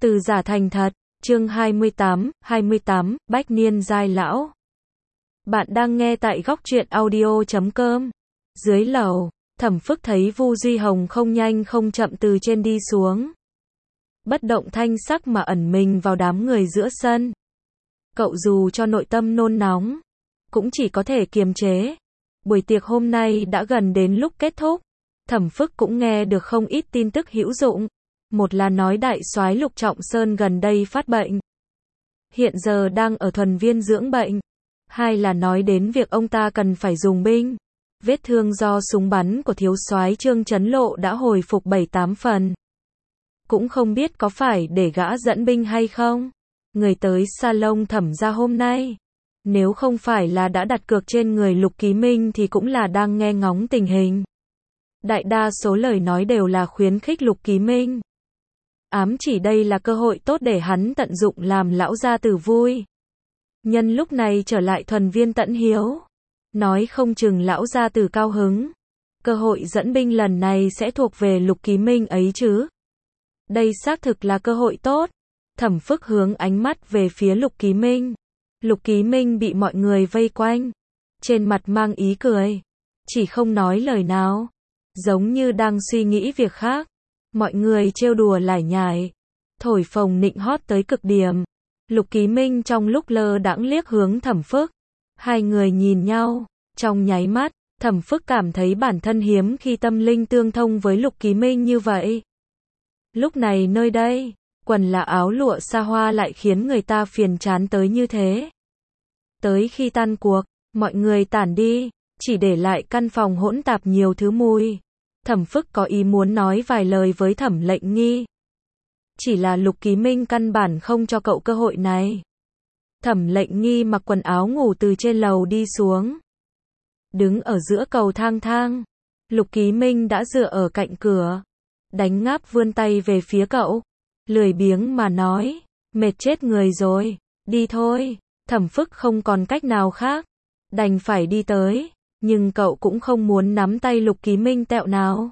Từ giả thành thật, chương 28, Bách Niên Giai Lão. Bạn đang nghe tại góc truyện audio.com. Dưới lầu, Thẩm Phức thấy Vu Duy Hồng không nhanh không chậm từ trên đi xuống. Bất động thanh sắc mà ẩn mình vào đám người giữa sân. Cậu dù cho nội tâm nôn nóng, cũng chỉ có thể kiềm chế. Buổi tiệc hôm nay đã gần đến lúc kết thúc. Thẩm Phức cũng nghe được không ít tin tức hữu dụng. Một là nói đại soái Lục Trọng Sơn gần đây phát bệnh, hiện giờ đang ở thuần viên dưỡng bệnh. Hai là nói đến việc ông ta cần phải dùng binh. Vết thương do súng bắn của thiếu soái Trương Chấn Lộ đã hồi phục 7-8 phần. Cũng không biết có phải để gã dẫn binh hay không. Người tới salon Thẩm gia hôm nay, nếu không phải là đã đặt cược trên người Lục Ký Minh thì cũng là đang nghe ngóng tình hình. Đại đa số lời nói đều là khuyến khích Lục Ký Minh, ám chỉ đây là cơ hội tốt để hắn tận dụng làm lão gia tử vui. Nhân lúc này trở lại thuần viên Tẫn Hiếu, nói không chừng lão gia tử cao hứng. Cơ hội dẫn binh lần này sẽ thuộc về Lục Ký Minh ấy chứ. Đây xác thực là cơ hội tốt. Thẩm Phức hướng ánh mắt về phía Lục Ký Minh. Lục Ký Minh bị mọi người vây quanh, trên mặt mang ý cười, chỉ không nói lời nào, giống như đang suy nghĩ việc khác. Mọi người trêu đùa lải nhải, thổi phồng nịnh hót tới cực điểm. Lục Ký Minh trong lúc lơ đãng liếc hướng Thẩm Phức. Hai người nhìn nhau, trong nháy mắt, Thẩm Phức cảm thấy bản thân hiếm khi tâm linh tương thông với Lục Ký Minh như vậy. Lúc này nơi đây, quần là áo lụa xa hoa lại khiến người ta phiền chán tới như thế. Tới khi tan cuộc, mọi người tản đi, chỉ để lại căn phòng hỗn tạp nhiều thứ mùi. Thẩm Phức có ý muốn nói vài lời với Thẩm Lệnh Nghi, chỉ là Lục Ký Minh căn bản không cho cậu cơ hội này. Thẩm Lệnh Nghi mặc quần áo ngủ từ trên lầu đi xuống, đứng ở giữa cầu thang. Lục Ký Minh đã dựa ở cạnh cửa, đánh ngáp vươn tay về phía cậu, lười biếng mà nói, mệt chết người rồi, đi thôi. Thẩm Phức không còn cách nào khác, đành phải đi tới, nhưng cậu cũng không muốn nắm tay Lục Ký Minh tẹo nào.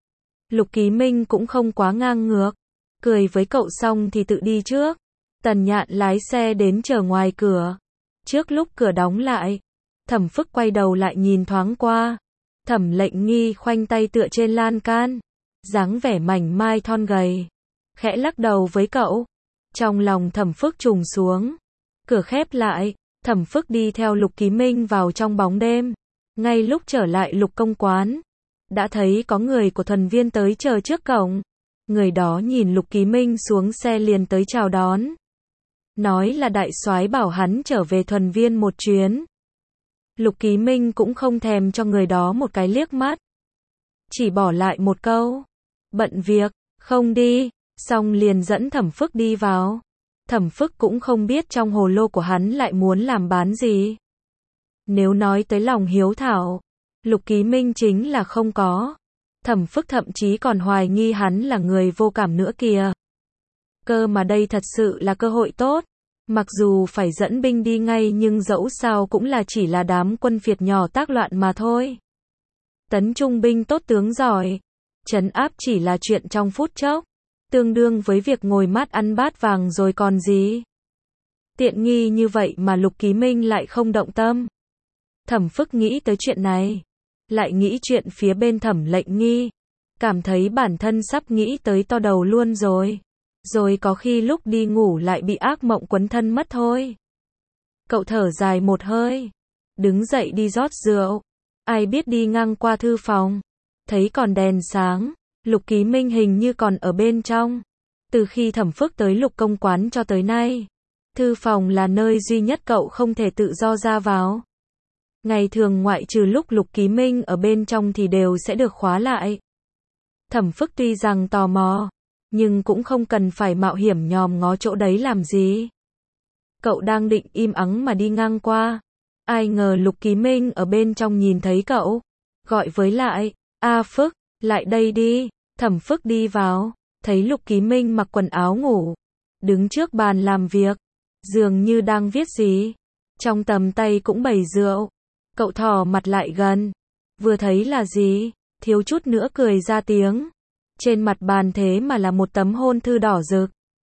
Lục Ký Minh cũng không quá ngang ngược, cười với cậu xong thì tự đi trước. Tần Nhạn lái xe đến chờ ngoài cửa. Trước lúc cửa đóng lại, Thẩm Phức quay đầu lại nhìn thoáng qua. Thẩm Lệnh Nghi khoanh tay tựa trên lan can, dáng vẻ mảnh mai thon gầy, khẽ lắc đầu với cậu. Trong lòng Thẩm Phức trùng xuống. Cửa khép lại, Thẩm Phức đi theo Lục Ký Minh vào trong bóng đêm. Ngay lúc trở lại Lục Công quán, đã thấy có người của thuần viên tới chờ trước cổng. Người đó nhìn Lục Ký Minh xuống xe liền tới chào đón, nói là đại soái bảo hắn trở về thuần viên một chuyến. Lục Ký Minh cũng không thèm cho người đó một cái liếc mắt, chỉ bỏ lại một câu, bận việc, không đi, xong liền dẫn Thẩm Phức đi vào. Thẩm Phức cũng không biết trong hồ lô của hắn lại muốn làm bán gì. Nếu nói tới lòng hiếu thảo, Lục Ký Minh chính là không có. Thẩm Phức thậm chí còn hoài nghi hắn là người vô cảm nữa kìa. Cơ mà đây thật sự là cơ hội tốt. Mặc dù phải dẫn binh đi ngay nhưng dẫu sao cũng là chỉ là đám quân phiệt nhỏ tác loạn mà thôi. Tấn trung binh tốt tướng giỏi, trấn áp chỉ là chuyện trong phút chốc, tương đương với việc ngồi mát ăn bát vàng rồi còn gì. Tiện nghi như vậy mà Lục Ký Minh lại không động tâm. Thẩm Phức nghĩ tới chuyện này, lại nghĩ chuyện phía bên Thẩm Lệnh Nghi, cảm thấy bản thân sắp nghĩ tới to đầu luôn rồi. Rồi có khi lúc đi ngủ lại bị ác mộng quấn thân mất thôi. Cậu thở dài một hơi, đứng dậy đi rót rượu. Ai biết đi ngang qua thư phòng, thấy còn đèn sáng, Lục Ký Minh hình như còn ở bên trong. Từ khi Thẩm Phức tới Lục Công quán cho tới nay, thư phòng là nơi duy nhất cậu không thể tự do ra vào. Ngày thường ngoại trừ lúc Lục Ký Minh ở bên trong thì đều sẽ được khóa lại. Thẩm Phức tuy rằng tò mò, nhưng cũng không cần phải mạo hiểm nhòm ngó chỗ đấy làm gì. Cậu đang định im ắng mà đi ngang qua, ai ngờ Lục Ký Minh ở bên trong nhìn thấy cậu, gọi với lại, "A Phức, lại đây đi." Thẩm Phức đi vào, thấy Lục Ký Minh mặc quần áo ngủ, đứng trước bàn làm việc, dường như đang viết gì, trong tầm tay cũng bày rượu. Cậu thò mặt lại gần, vừa thấy là gì, thiếu chút nữa cười ra tiếng. Trên mặt bàn thế mà là một tấm hôn thư đỏ rực.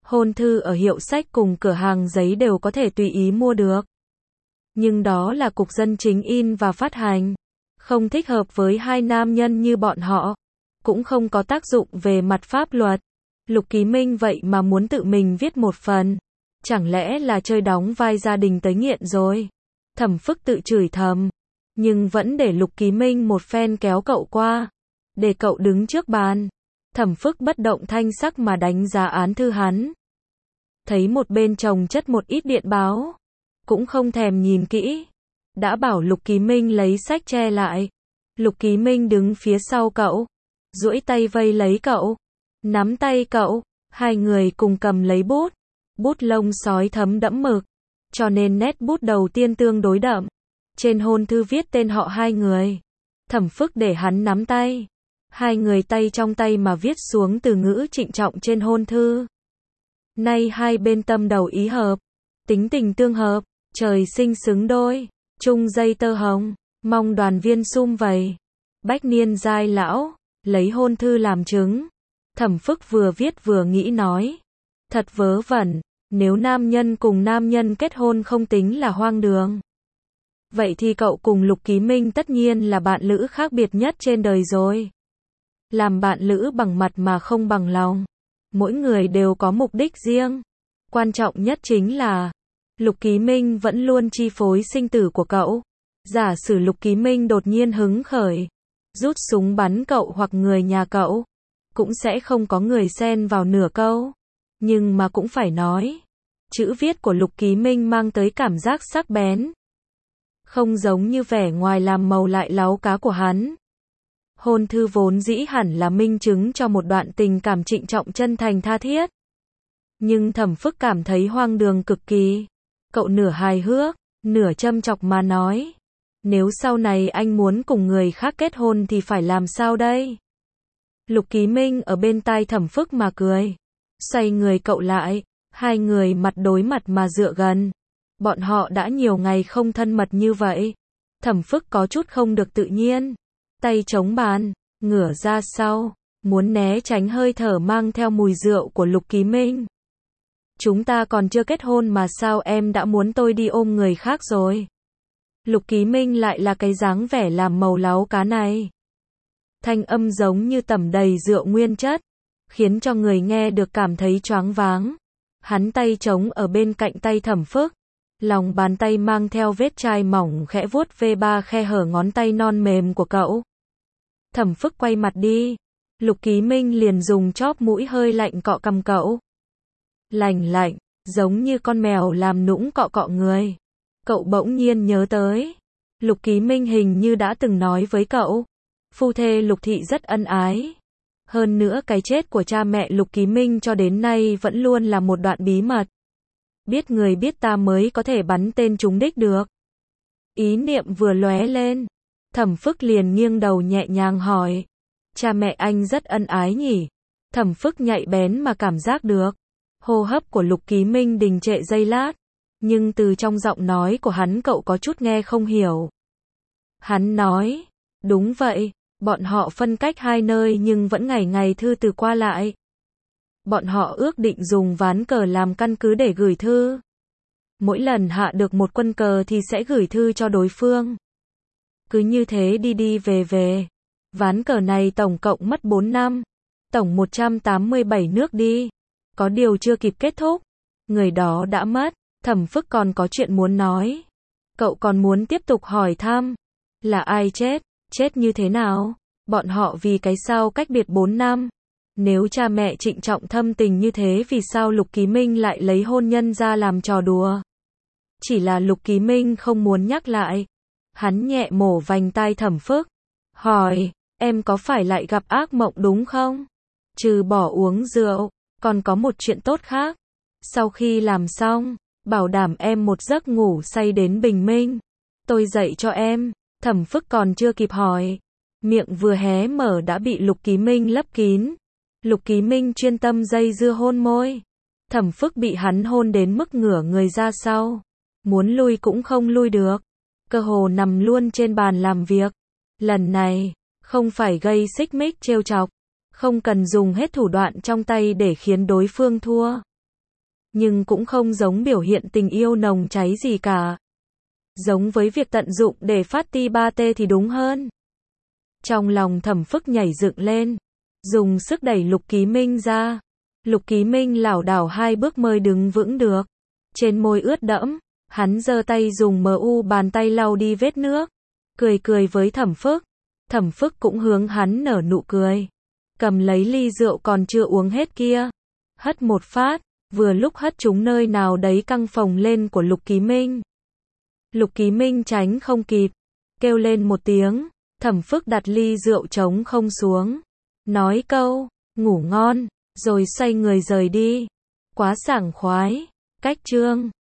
Hôn thư ở hiệu sách cùng cửa hàng giấy đều có thể tùy ý mua được. Nhưng đó là cục dân chính in và phát hành. Không thích hợp với hai nam nhân như bọn họ. Cũng không có tác dụng về mặt pháp luật. Lục Ký Minh vậy mà muốn tự mình viết một phần. Chẳng lẽ là chơi đóng vai gia đình tới nghiện rồi? Thẩm Phức tự chửi thầm. Nhưng vẫn để Lục Ký Minh một phen kéo cậu qua. Để cậu đứng trước bàn. Thẩm Phức bất động thanh sắc mà đánh giá án thư hắn. Thấy một bên chồng chất một ít điện báo. Cũng không thèm nhìn kỹ. Đã bảo Lục Ký Minh lấy sách che lại. Lục Ký Minh đứng phía sau cậu. Duỗi tay vây lấy cậu. Nắm tay cậu. Hai người cùng cầm lấy bút. Bút lông sói thấm đẫm mực. Cho nên nét bút đầu tiên tương đối đậm. Trên hôn thư viết tên họ hai người. Thẩm Phức để hắn nắm tay. Hai người tay trong tay mà viết xuống từ ngữ trịnh trọng trên hôn thư. Nay hai bên tâm đầu ý hợp. Tính tình tương hợp. Trời sinh xứng đôi. Chung dây tơ hồng. Mong đoàn viên sum vầy. Bách niên giai lão. Lấy hôn thư làm chứng. Thẩm Phức vừa viết vừa nghĩ nói. Thật vớ vẩn. Nếu nam nhân cùng nam nhân kết hôn không tính là hoang đường. Vậy thì cậu cùng Lục Ký Minh tất nhiên là bạn lữ khác biệt nhất trên đời rồi. Làm bạn lữ bằng mặt mà không bằng lòng. Mỗi người đều có mục đích riêng. Quan trọng nhất chính là Lục Ký Minh vẫn luôn chi phối sinh tử của cậu. Giả sử Lục Ký Minh đột nhiên hứng khởi, rút súng bắn cậu hoặc người nhà cậu, cũng sẽ không có người xen vào nửa câu. Nhưng mà cũng phải nói, chữ viết của Lục Ký Minh mang tới cảm giác sắc bén. Không giống như vẻ ngoài làm màu lại láu cá của hắn. Hôn thư vốn dĩ hẳn là minh chứng cho một đoạn tình cảm trịnh trọng chân thành tha thiết. Nhưng Thẩm Phức cảm thấy hoang đường cực kỳ. Cậu nửa hài hước, nửa châm chọc mà nói. Nếu sau này anh muốn cùng người khác kết hôn thì phải làm sao đây? Lục Ký Minh ở bên tai Thẩm Phức mà cười. Xoay người cậu lại, hai người mặt đối mặt mà dựa gần. Bọn họ đã nhiều ngày không thân mật như vậy. Thẩm Phức có chút không được tự nhiên. Tay chống bàn, ngửa ra sau, muốn né tránh hơi thở mang theo mùi rượu của Lục Ký Minh. Chúng ta còn chưa kết hôn mà sao em đã muốn tôi đi ôm người khác rồi? Lục Ký Minh lại là cái dáng vẻ làm màu láu cá này. Thanh âm giống như tẩm đầy rượu nguyên chất, khiến cho người nghe được cảm thấy choáng váng. Hắn tay trống ở bên cạnh tay Thẩm Phức. Lòng bàn tay mang theo vết chai mỏng khẽ vuốt ve ba khe hở ngón tay non mềm của cậu. Thẩm Phức quay mặt đi. Lục Ký Minh liền dùng chóp mũi hơi lạnh cọ cằm cậu. Lành lạnh, giống như con mèo làm nũng cọ cọ người. Cậu bỗng nhiên nhớ tới. Lục Ký Minh hình như đã từng nói với cậu. Phu thê Lục Thị rất ân ái. Hơn nữa cái chết của cha mẹ Lục Ký Minh cho đến nay vẫn luôn là một đoạn bí mật. Biết người biết ta mới có thể bắn tên trúng đích được. Ý niệm vừa lóe lên. Thẩm Phức liền nghiêng đầu nhẹ nhàng hỏi. Cha mẹ anh rất ân ái nhỉ? Thẩm Phức nhạy bén mà cảm giác được. Hô hấp của Lục Ký Minh đình trệ giây lát. Nhưng từ trong giọng nói của hắn cậu có chút nghe không hiểu. Hắn nói. Đúng vậy, bọn họ phân cách hai nơi nhưng vẫn ngày ngày thư từ qua lại. Bọn họ ước định dùng ván cờ làm căn cứ để gửi thư. Mỗi lần hạ được một quân cờ thì sẽ gửi thư cho đối phương. Cứ như thế đi đi về về. Ván cờ này tổng cộng mất 4 năm. Tổng 187 nước đi. Có điều chưa kịp kết thúc. Người đó đã mất. Thẩm Phức còn có chuyện muốn nói. Cậu còn muốn tiếp tục hỏi thăm. Là ai chết? Chết như thế nào? Bọn họ vì cái sao cách biệt 4 năm? Nếu cha mẹ trịnh trọng thâm tình như thế vì sao Lục Ký Minh lại lấy hôn nhân ra làm trò đùa? Chỉ là Lục Ký Minh không muốn nhắc lại. Hắn nhẹ mổ vành tai Thẩm Phức. Hỏi, em có phải lại gặp ác mộng đúng không? Trừ bỏ uống rượu, còn có một chuyện tốt khác. Sau khi làm xong, bảo đảm em một giấc ngủ say đến bình minh. Tôi dạy cho em. Thẩm Phức còn chưa kịp hỏi. Miệng vừa hé mở đã bị Lục Ký Minh lấp kín. Lục Ký Minh chuyên tâm dây dưa hôn môi. Thẩm Phức bị hắn hôn đến mức ngửa người ra sau. Muốn lui cũng không lui được. Cơ hồ nằm luôn trên bàn làm việc. Lần này, không phải gây xích mích trêu chọc. Không cần dùng hết thủ đoạn trong tay để khiến đối phương thua. nhưng cũng không giống biểu hiện tình yêu nồng cháy gì cả. Giống với việc tận dụng để phát ti ba tê thì đúng hơn. Trong lòng Thẩm Phức nhảy dựng lên, dùng sức đẩy Lục Ký Minh ra. Lục Ký Minh lảo đảo 2 bước mới đứng vững được. Trên môi ướt đẫm, hắn giơ tay dùng bàn tay lau đi vết nước. Cười với Thẩm Phức. Thẩm Phức cũng hướng hắn nở nụ cười. Cầm lấy ly rượu còn chưa uống hết kia. Hất một phát, vừa lúc hất trúng nơi nào đấy căng phồng lên của Lục Ký Minh. Lục Ký Minh tránh không kịp, kêu lên một tiếng. Thẩm Phức đặt ly rượu trống không xuống. Nói câu, ngủ ngon, rồi xoay người rời đi. Quá sảng khoái. Cách chương